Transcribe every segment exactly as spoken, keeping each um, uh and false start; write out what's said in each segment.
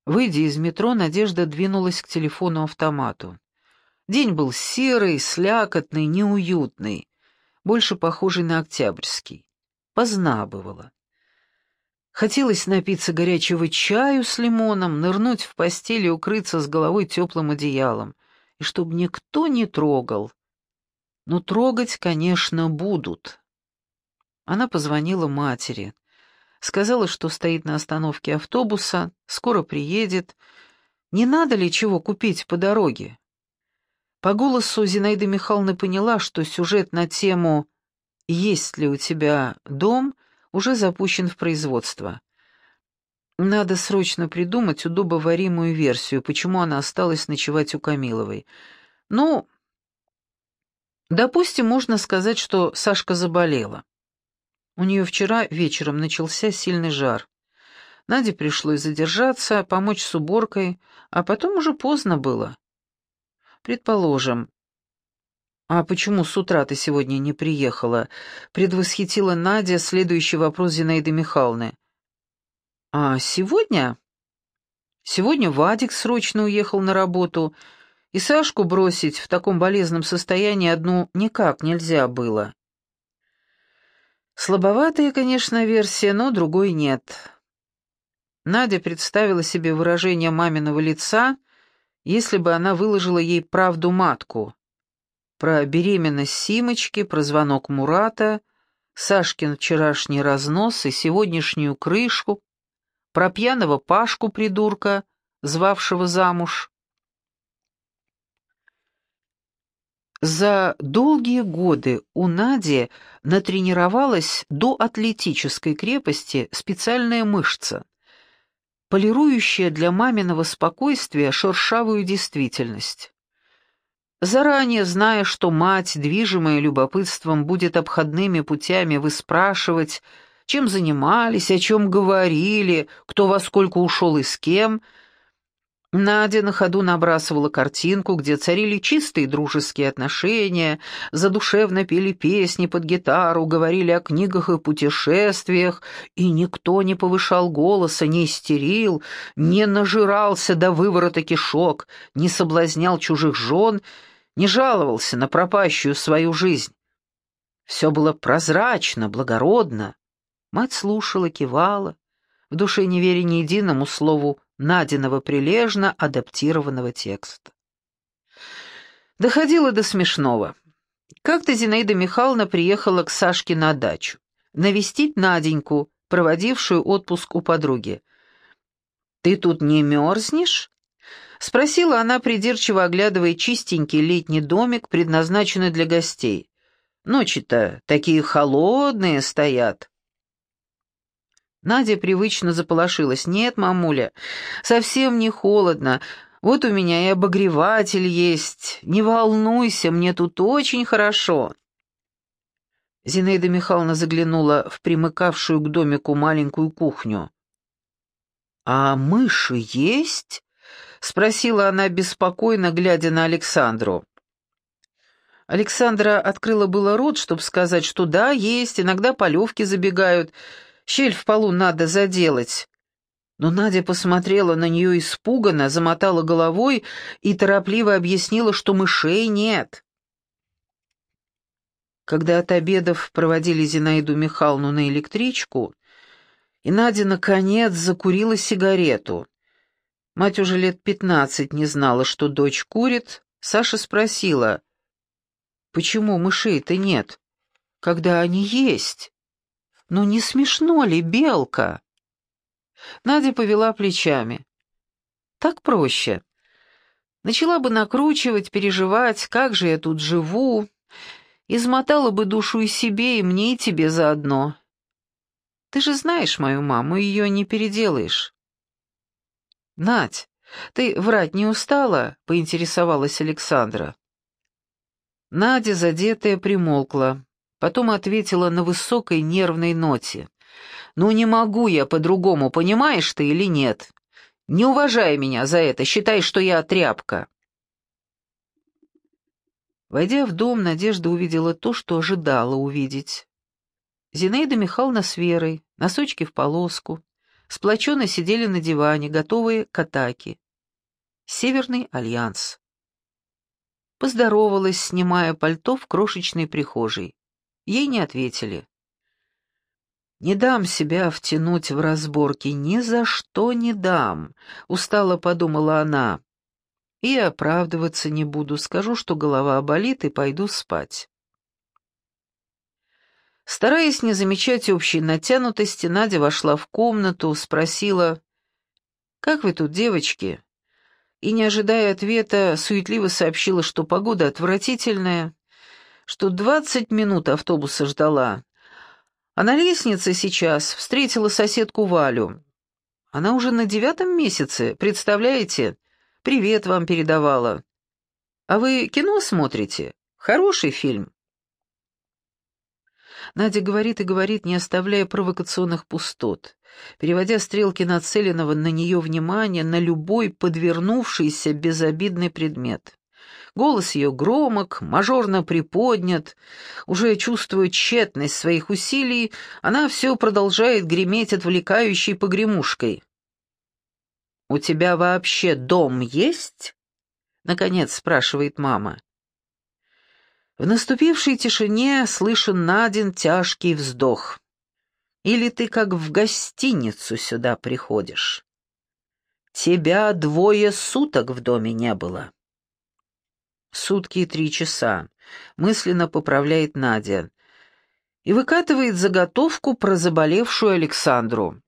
Выйдя из метро, Надежда двинулась к телефону-автомату. День был серый, слякотный, неуютный, больше похожий на октябрьский. Познабывало. Хотелось напиться горячего чаю с лимоном, нырнуть в постель и укрыться с головой теплым одеялом, и чтобы никто не трогал. Но трогать, конечно, будут. Она позвонила матери. Сказала, что стоит на остановке автобуса, скоро приедет. Не надо ли чего купить по дороге? По голосу Зинаида Михайловна поняла, что сюжет на тему «Есть ли у тебя дом?» уже запущен в производство. Надо срочно придумать удобоваримую версию, почему она осталась ночевать у Камиловой. Ну, допустим, можно сказать, что Сашка заболела. У нее вчера вечером начался сильный жар. Наде пришлось задержаться, помочь с уборкой, а потом уже поздно было. Предположим. «А почему с утра ты сегодня не приехала?» — предвосхитила Надя следующий вопрос Зинаиды Михайловны. «А сегодня?» «Сегодня Вадик срочно уехал на работу, и Сашку бросить в таком болезненном состоянии одну никак нельзя было». Слабоватая, конечно, версия, но другой нет. Надя представила себе выражение маминого лица, если бы она выложила ей правду матку. Про беременность Симочки, про звонок Мурата, Сашкин вчерашний разнос и сегодняшнюю крышку, про пьяного Пашку-придурка, звавшего замуж. За долгие годы у Нади натренировалась до атлетической крепости специальная мышца, полирующая для маминого спокойствия шершавую действительность. Заранее зная, что мать, движимая любопытством, будет обходными путями выспрашивать, чем занимались, о чем говорили, кто во сколько ушел и с кем, Надя на ходу набрасывала картинку, где царили чистые дружеские отношения, задушевно пели песни под гитару, говорили о книгах и путешествиях, и никто не повышал голоса, не истерил, не нажирался до выворота кишок, не соблазнял чужих жен, не жаловался на пропащую свою жизнь. Все было прозрачно, благородно. Мать слушала, кивала, в душе не веря ни единому слову Надиного прилежно адаптированного текста. Доходило до смешного. Как-то Зинаида Михайловна приехала к Сашке на дачу, навестить Наденьку, проводившую отпуск у подруги. «Ты тут не мерзнешь?» — спросила она, придирчиво оглядывая чистенький летний домик, предназначенный для гостей. «Ночи-то такие холодные стоят». Надя привычно заполошилась. «Нет, мамуля, совсем не холодно. Вот у меня и обогреватель есть. Не волнуйся, мне тут очень хорошо». Зинаида Михайловна заглянула в примыкавшую к домику маленькую кухню. «А мыши есть?» — спросила она беспокойно, глядя на Александру. Александра открыла было рот, чтобы сказать, что да, есть, иногда полевки забегают, щель в полу надо заделать. Но Надя посмотрела на нее испуганно, замотала головой и торопливо объяснила, что мышей нет. Когда от обедов проводили Зинаиду Михайловну на электричку, и Надя, наконец, закурила сигарету. Мать уже лет пятнадцать не знала, что дочь курит. Саша спросила, почему мышей-то нет, когда они есть? Ну не смешно ли, Белка? Надя повела плечами. Так проще. Начала бы накручивать, переживать, как же я тут живу, измотала бы душу и себе, и мне, и тебе заодно. Ты же знаешь мою маму, ее не переделаешь. «Надь, ты врать не устала?» — поинтересовалась Александра. Надя, задетая, примолкла, потом ответила на высокой нервной ноте. «Ну не могу я по-другому, понимаешь ты или нет? Не уважай меня за это, считай, что я тряпка». Войдя в дом, Надежда увидела то, что ожидала увидеть. Зинаида Михайловна с Верой, носочки в полоску, сплоченно сидели на диване, готовые к атаке. Северный альянс. Поздоровалась, снимая пальто в крошечной прихожей. Ей не ответили. «Не дам себя втянуть в разборки, ни за что не дам», — устало подумала она. «И оправдываться не буду, скажу, что голова болит, и пойду спать». Стараясь не замечать общей натянутости, Надя вошла в комнату, спросила: «Как вы тут, девочки?» И, не ожидая ответа, суетливо сообщила, что погода отвратительная, что двадцать минут автобуса ждала, а на лестнице сейчас встретила соседку Валю. Она уже на девятом месяце, представляете? Привет вам передавала. А вы кино смотрите? Хороший фильм. Надя говорит и говорит, не оставляя провокационных пустот, переводя стрелки нацеленного на нее внимания на любой подвернувшийся безобидный предмет. Голос ее громок, мажорно приподнят. Уже чувствуя тщетность своих усилий, она все продолжает греметь отвлекающей погремушкой. «У тебя вообще дом есть?» — наконец спрашивает мама. В наступившей тишине слышен Надин тяжкий вздох. «Или ты как в гостиницу сюда приходишь? Тебя двое суток в доме не было». «Сутки и три часа», — мысленно поправляет Надя и выкатывает заготовку про заболевшую Александру.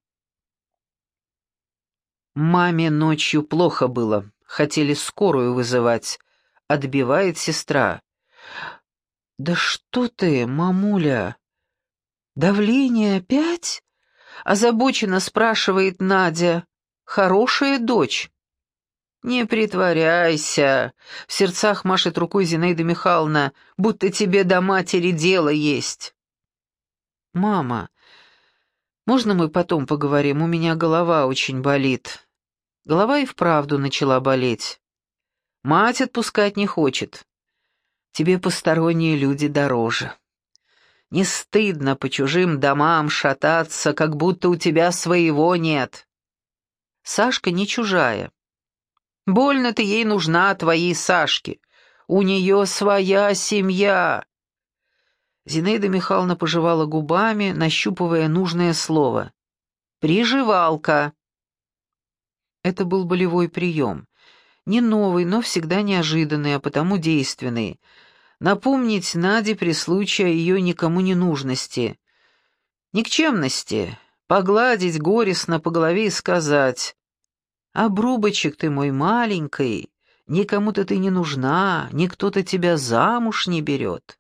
«Маме ночью плохо было, хотели скорую вызывать», — отбивает сестра. «Да что ты, мамуля, давление опять?» — озабоченно спрашивает Надя. «Хорошая дочь». «Не притворяйся», — в сердцах машет рукой Зинаида Михайловна, «будто тебе до матери дело есть». «Мама, можно мы потом поговорим? У меня голова очень болит». Голова и вправду начала болеть. Мать отпускать не хочет. «Тебе посторонние люди дороже. Не стыдно по чужим домам шататься, как будто у тебя своего нет». Сашка не чужая. Больно ты ей нужна, твоей Сашке. У нее своя семья. Зинаида Михайловна пожевала губами, нащупывая нужное слово. «Приживалка». Это был болевой прием. Не новый, но всегда неожиданный, а потому действенный. Напомнить Наде при случае о ее никому не нужности, никчемности, погладить горестно по голове и сказать: «Обрубочек ты мой маленький, никому-то ты не нужна, никто-то тебя замуж не берет».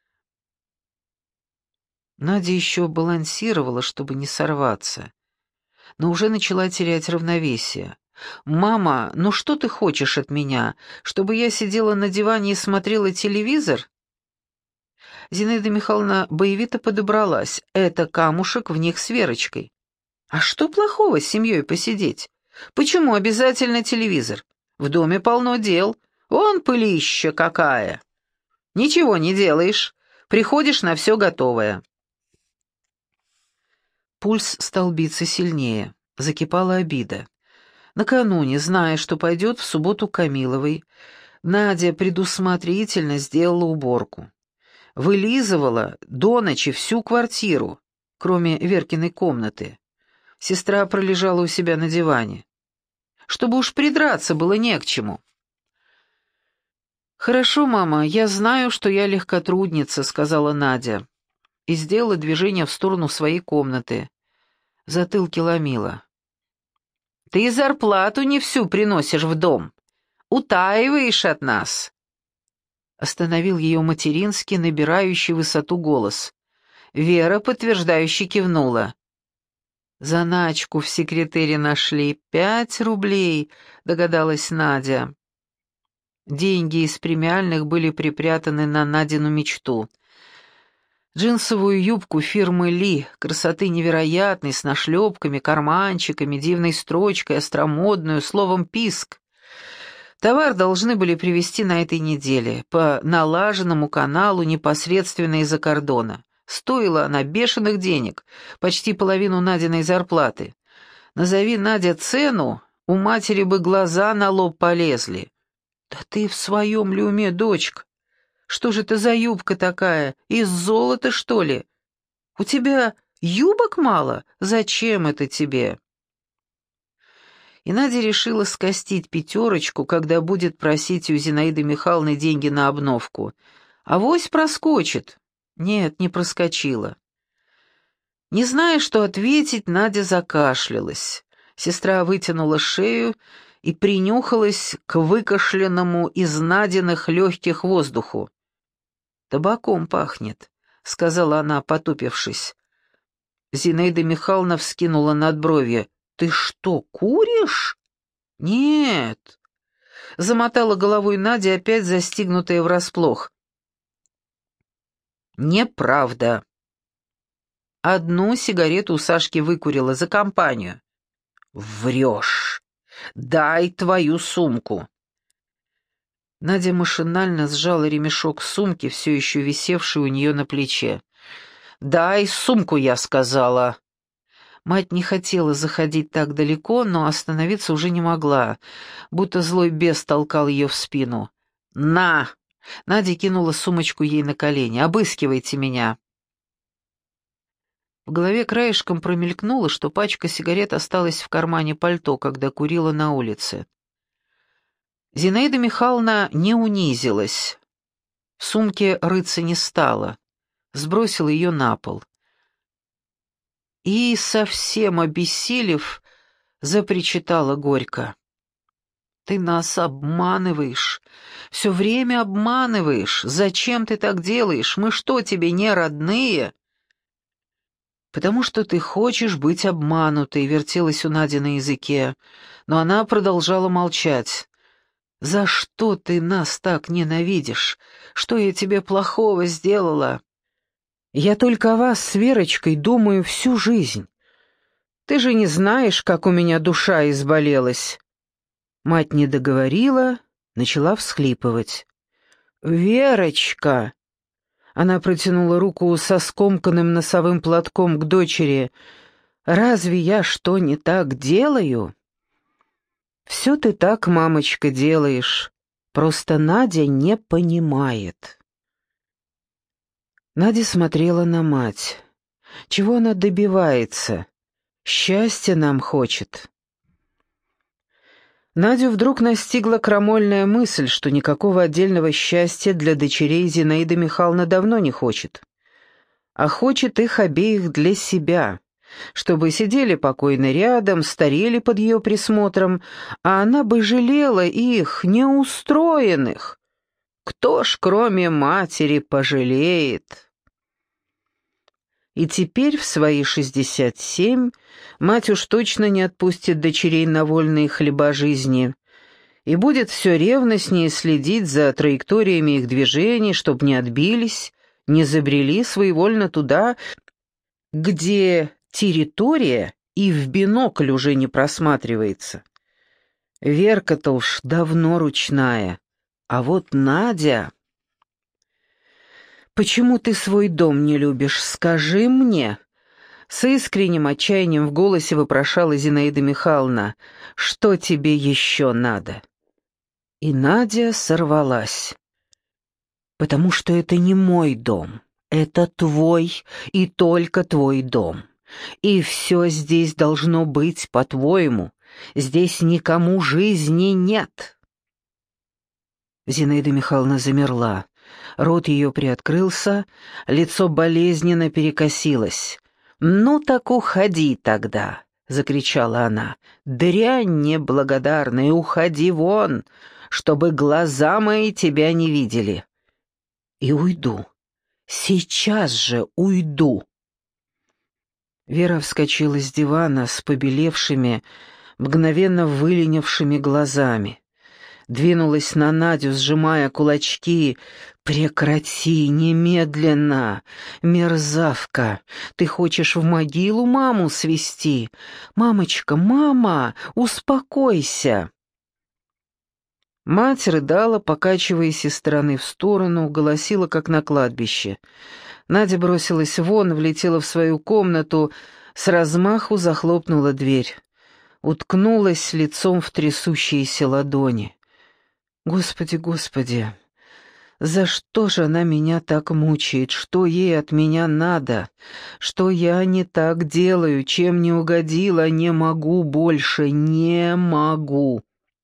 Надя еще балансировала, чтобы не сорваться, но уже начала терять равновесие. «Мама, ну что ты хочешь от меня? Чтобы я сидела на диване и смотрела телевизор?» Зинаида Михайловна боевито подобралась. «Это камушек в них с Верочкой. А что плохого с семьей посидеть? Почему обязательно телевизор? В доме полно дел. Вон пылища какая. Ничего не делаешь. Приходишь на все готовое». Пульс стал биться сильнее. Закипала обида. Накануне, зная, что пойдет в субботу к Камиловой, Надя предусмотрительно сделала уборку. Вылизывала до ночи всю квартиру, кроме Веркиной комнаты. Сестра пролежала у себя на диване. Чтобы уж придраться было не к чему. «Хорошо, мама, я знаю, что я легкотрудница», — сказала Надя, и сделала движение в сторону своей комнаты. Затылки ломила. «Ты зарплату не всю приносишь в дом. Утаиваешь от нас». Остановил ее материнский, набирающий высоту голос. Вера, подтверждающе кивнула. «Заначку в секретаре нашли. Пять рублей», — догадалась Надя. Деньги из премиальных были припрятаны на Надину мечту. Джинсовую юбку фирмы Ли, красоты невероятной, с нашлепками, карманчиками, дивной строчкой, остромодную, словом «писк». Товар должны были привезти на этой неделе, по налаженному каналу непосредственно из-за кордона. Стоила она бешеных денег, почти половину Надиной зарплаты. Назови, Надя, цену, у матери бы глаза на лоб полезли. Да ты в своем ли уме, дочка? Что же это за юбка такая? Из золота, что ли? У тебя юбок мало? Зачем это тебе? И Надя решила скостить пятерочку, когда будет просить у Зинаиды Михайловны деньги на обновку. Авось проскочит. Нет, не проскочила. Не зная, что ответить, Надя закашлялась. Сестра вытянула шею и принюхалась к выкашленному из Надиных легких воздуху. «Табаком пахнет», — сказала она, потупившись. Зинаида Михайловна вскинула надбровье. «Ты что, куришь?» «Нет», — замотала головой Надя, опять застигнутая врасплох. «Неправда. Одну сигарету у Сашки выкурила за компанию». «Врешь. Дай твою сумку». Надя машинально сжала ремешок сумки, все еще висевший у нее на плече. «Дай сумку, я сказала». Мать не хотела заходить так далеко, но остановиться уже не могла, будто злой бес толкал ее в спину. «На!» — Надя кинула сумочку ей на колени. «Обыскивайте меня!» В голове краешком промелькнуло, что пачка сигарет осталась в кармане пальто, когда курила на улице. Зинаида Михайловна не унизилась. В сумке рыться не стала, сбросила ее на пол. И, совсем обессилев, запричитала горько. «Ты нас обманываешь, все время обманываешь. Зачем ты так делаешь? Мы что, тебе не родные?» «Потому что ты хочешь быть обманутой», — вертелась у Нади на языке, но она продолжала молчать. «За что ты нас так ненавидишь? Что я тебе плохого сделала?» «Я только о вас с Верочкой думаю всю жизнь. Ты же не знаешь, как у меня душа изболелась». Мать не договорила, начала всхлипывать. «Верочка!» Она протянула руку со скомканным носовым платком к дочери. «Разве я что не так делаю?» «Все ты так, мамочка, делаешь. Просто Надя не понимает». Надя смотрела на мать. Чего она добивается? Счастья нам хочет. Надю вдруг настигла крамольная мысль, что никакого отдельного счастья для дочерей Зинаида Михайловна давно не хочет, а хочет их обеих для себя, чтобы сидели покойно рядом, старели под ее присмотром, а она бы жалела их, неустроенных. Кто ж, кроме матери, пожалеет? И теперь, в свои шестьдесят семь, мать уж точно не отпустит дочерей на вольные хлеба жизни и будет все ревностнее следить за траекториями их движений, чтоб не отбились, не забрели своевольно туда, где территория и в бинокль уже не просматривается. Верка-то уж давно ручная, а вот Надя... «Почему ты свой дом не любишь? Скажи мне!» С искренним отчаянием в голосе вопрошала Зинаида Михайловна. «Что тебе еще надо?» И Надя сорвалась. «Потому что это не мой дом. Это твой и только твой дом. И все здесь должно быть по-твоему. Здесь никому жизни нет». Зинаида Михайловна замерла. Рот ее приоткрылся, лицо болезненно перекосилось. «Ну так уходи тогда!» — закричала она. «Дрянь неблагодарная, уходи вон, чтобы глаза мои тебя не видели!» «И уйду. Сейчас же уйду!» Вера вскочила с дивана с побелевшими, мгновенно выленившими глазами. Двинулась на Надю, сжимая кулачки. «Прекрати, немедленно! Мерзавка! Ты хочешь в могилу маму свести? Мамочка, мама, успокойся!» Мать рыдала, покачиваясь из стороны в сторону, голосила, как на кладбище. Надя бросилась вон, влетела в свою комнату, с размаху захлопнула дверь. уткнулась лицом в трясущиеся ладони. Господи, Господи, за что же она меня так мучает? Что ей от меня надо? Что я не так делаю? Чем не угодила? Не могу больше, не могу.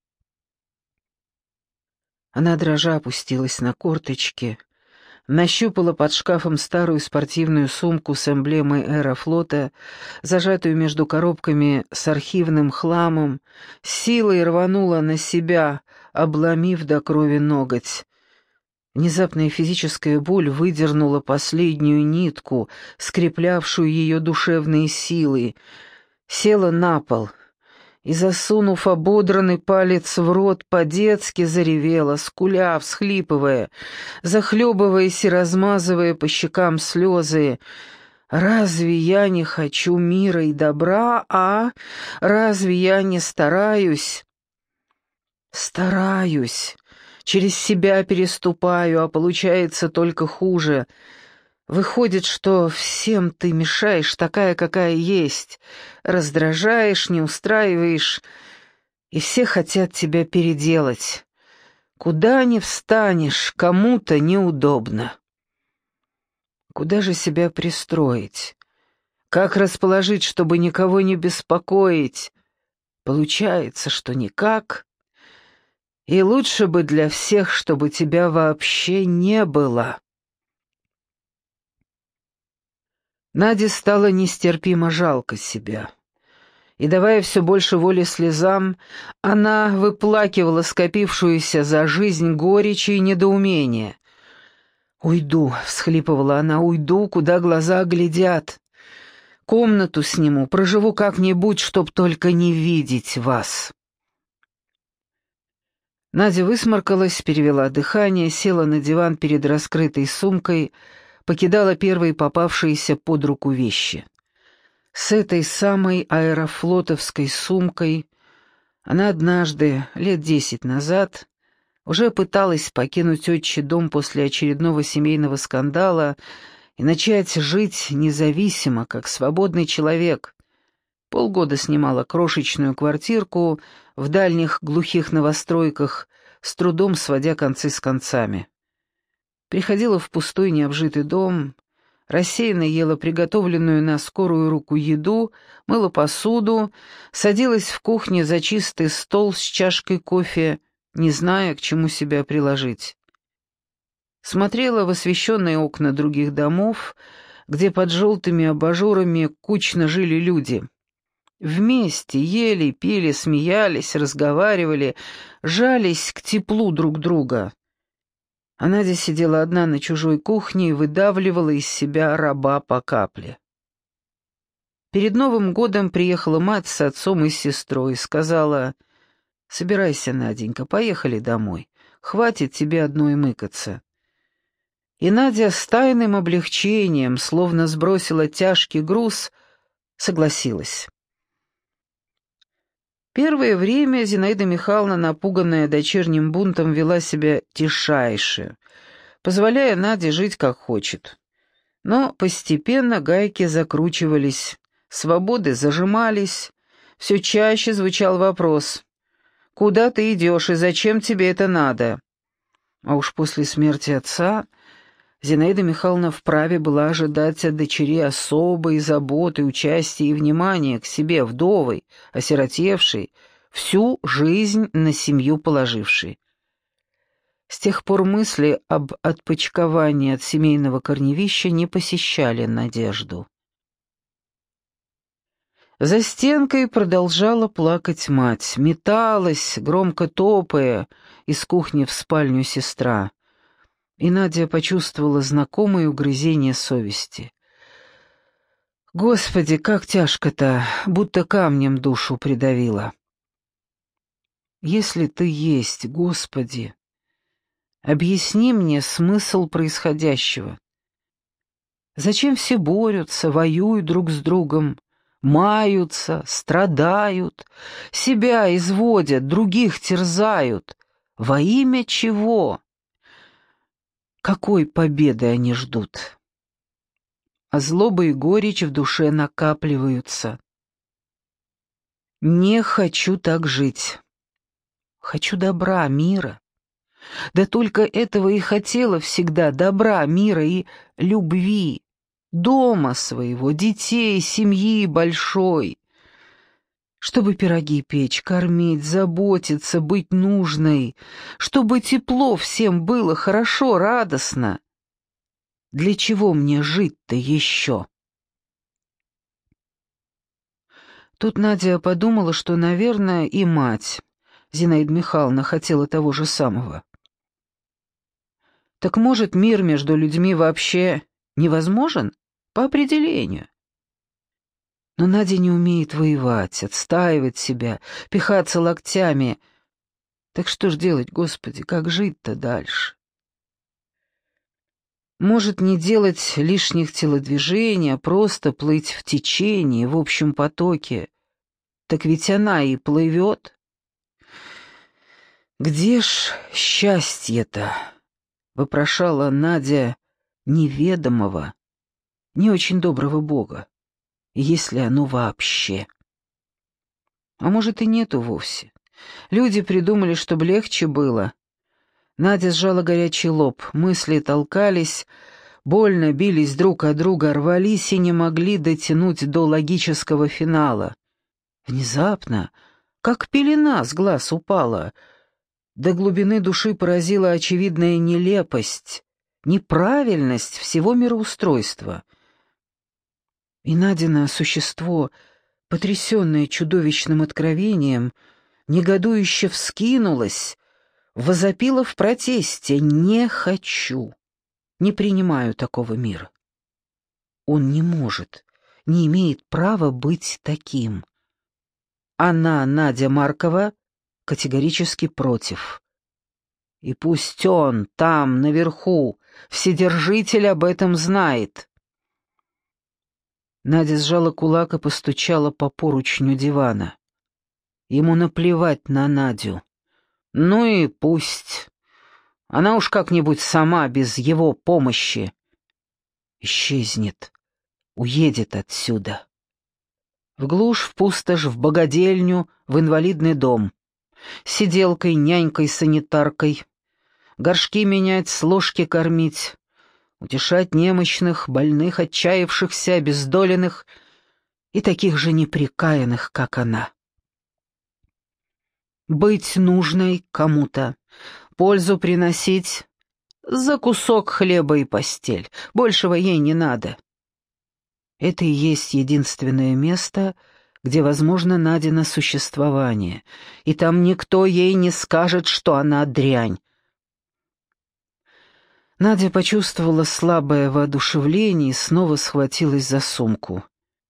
Она дрожа опустилась на корточки, нащупала под шкафом старую спортивную сумку с эмблемой аэрофлота, зажатую между коробками с архивным хламом, силой рванула на себя, обломив до крови ноготь. Внезапная физическая боль выдернула последнюю нитку, скреплявшую ее душевные силы, села на пол и, засунув ободранный палец в рот, по-детски заревела, скуля, всхлипывая, захлебываясь и размазывая по щекам слезы. «Разве я не хочу мира и добра, а? Разве я не стараюсь?» «Стараюсь, через себя переступаю, а получается только хуже. Выходит, что всем ты мешаешь, такая, какая есть, раздражаешь, не устраиваешь, и все хотят тебя переделать. Куда ни встанешь, кому-то неудобно. Куда же себя пристроить? Как расположить, чтобы никого не беспокоить? Получается, что никак. И лучше бы для всех, чтобы тебя вообще не было». Наде стало нестерпимо жалко себя. И, давая все больше воли слезам, она выплакивала скопившуюся за жизнь горечь и недоумение. «Уйду», — всхлипывала она, — «уйду, куда глаза глядят. Комнату сниму, проживу как-нибудь, чтоб только не видеть вас». Надя высморкалась, перевела дыхание, села на диван перед раскрытой сумкой, покидала первые попавшиеся под руку вещи. С этой самой аэрофлотовской сумкой она однажды, лет десять назад, уже пыталась покинуть отчий дом после очередного семейного скандала и начать жить независимо, как свободный человек. Полгода снимала крошечную квартирку в дальних глухих новостройках, с трудом сводя концы с концами. Приходила в пустой необжитый дом, рассеянно ела приготовленную на скорую руку еду, мыла посуду, садилась в кухне за чистый стол с чашкой кофе, не зная, к чему себя приложить. Смотрела в освещенные окна других домов, где под желтыми абажурами кучно жили люди. Вместе ели, пили, смеялись, разговаривали, жались к теплу друг друга. А Надя сидела одна на чужой кухне и выдавливала из себя раба по капле. Перед Новым годом приехала мать с отцом и с сестрой и сказала: «Собирайся, Наденька, поехали домой, хватит тебе одной мыкаться». И Надя с тайным облегчением, словно сбросила тяжкий груз, согласилась. Первое время Зинаида Михайловна, напуганная дочерним бунтом, вела себя тишайше, позволяя Наде жить как хочет. Но постепенно гайки закручивались, свободы зажимались, все чаще звучал вопрос: «Куда ты идешь и зачем тебе это надо?» А уж после смерти отца Зинаида Михайловна вправе была ожидать от дочерей особой заботы, участия и внимания к себе, вдовой, осиротевшей, всю жизнь на семью положившей. С тех пор мысли об отпочковании от семейного корневища не посещали Надежду. За стенкой продолжала плакать мать, металась, громко топая, из кухни в спальню сестра. И Надя почувствовала знакомое угрызение совести. Господи, как тяжко-то, будто камнем душу придавило. Если ты есть, Господи, объясни мне смысл происходящего. Зачем все борются, воюют друг с другом, маются, страдают, себя изводят, других терзают? Во имя чего? Какой победы они ждут? А злоба и горечь в душе накапливаются. Не хочу так жить. Хочу добра, мира. Да только этого и хотела всегда, добра, мира и любви, дома своего, детей, семьи большой. Чтобы пироги печь, кормить, заботиться, быть нужной, чтобы тепло всем было, хорошо, радостно. Для чего мне жить-то еще? Тут Надя подумала, что, наверное, и мать, Зинаида Михайловна, хотела того же самого. Так может, мир между людьми вообще невозможен? По определению. Но Надя не умеет воевать, отстаивать себя, пихаться локтями. Так что ж делать, Господи, как жить-то дальше? Может, не делать лишних телодвижений, а просто плыть в течении, в общем потоке. Так ведь она и плывет. «Где ж счастье-то?» — вопрошала Надя неведомого, не очень доброго Бога, если оно вообще. А может, и нету вовсе. Люди придумали, чтобы легче было. Надя сжала горячий лоб, мысли толкались, больно бились друг от друга, рвались и не могли дотянуть до логического финала. Внезапно, как пелена с глаз упала, до глубины души поразила очевидная нелепость, неправильность всего мироустройства. И Надина существо, потрясенное чудовищным откровением, негодующе вскинулось, возопило в протесте: «Не хочу, не принимаю такого мира». Он не может, не имеет права быть таким. Она, Надя Маркова, категорически против. И пусть он там, наверху, Вседержитель об этом знает. Надя сжала кулак и постучала по поручню дивана. Ему наплевать на Надю. Ну и пусть. Она уж как-нибудь сама, без его помощи. Исчезнет, уедет отсюда. В глушь, в пустошь, в богадельню, в инвалидный дом. Сиделкой, нянькой, санитаркой. Горшки менять, с ложки кормить. Утешать немощных, больных, отчаявшихся, обездоленных и таких же непрекаянных, как она. Быть нужной кому-то, пользу приносить за кусок хлеба и постель. Большего ей не надо. Это и есть единственное место, где возможно Надино существование, и там никто ей не скажет, что она дрянь. Надя почувствовала слабое воодушевление и снова схватилась за сумку.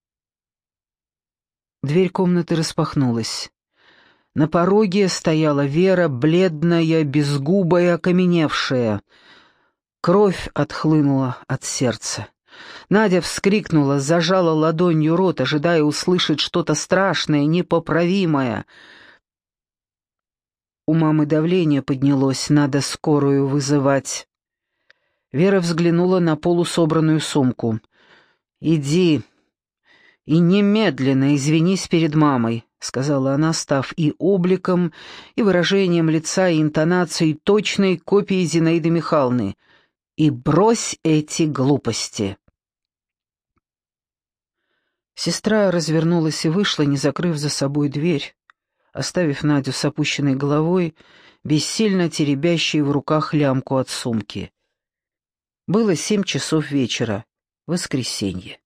Дверь комнаты распахнулась. На пороге стояла Вера, бледная, безгубая, окаменевшая. Кровь отхлынула от сердца. Надя вскрикнула, зажала ладонью рот, ожидая услышать что-то страшное, непоправимое. У мамы давление поднялось, надо скорую вызывать. Вера взглянула на полусобранную сумку. «Иди и немедленно извинись перед мамой», — сказала она, став и обликом, и выражением лица, и интонацией точной копии Зинаиды Михайловны. «И брось эти глупости». Сестра развернулась и вышла, не закрыв за собой дверь, оставив Надю с опущенной головой, бессильно теребящей в руках лямку от сумки. Было семь часов вечера, воскресенье.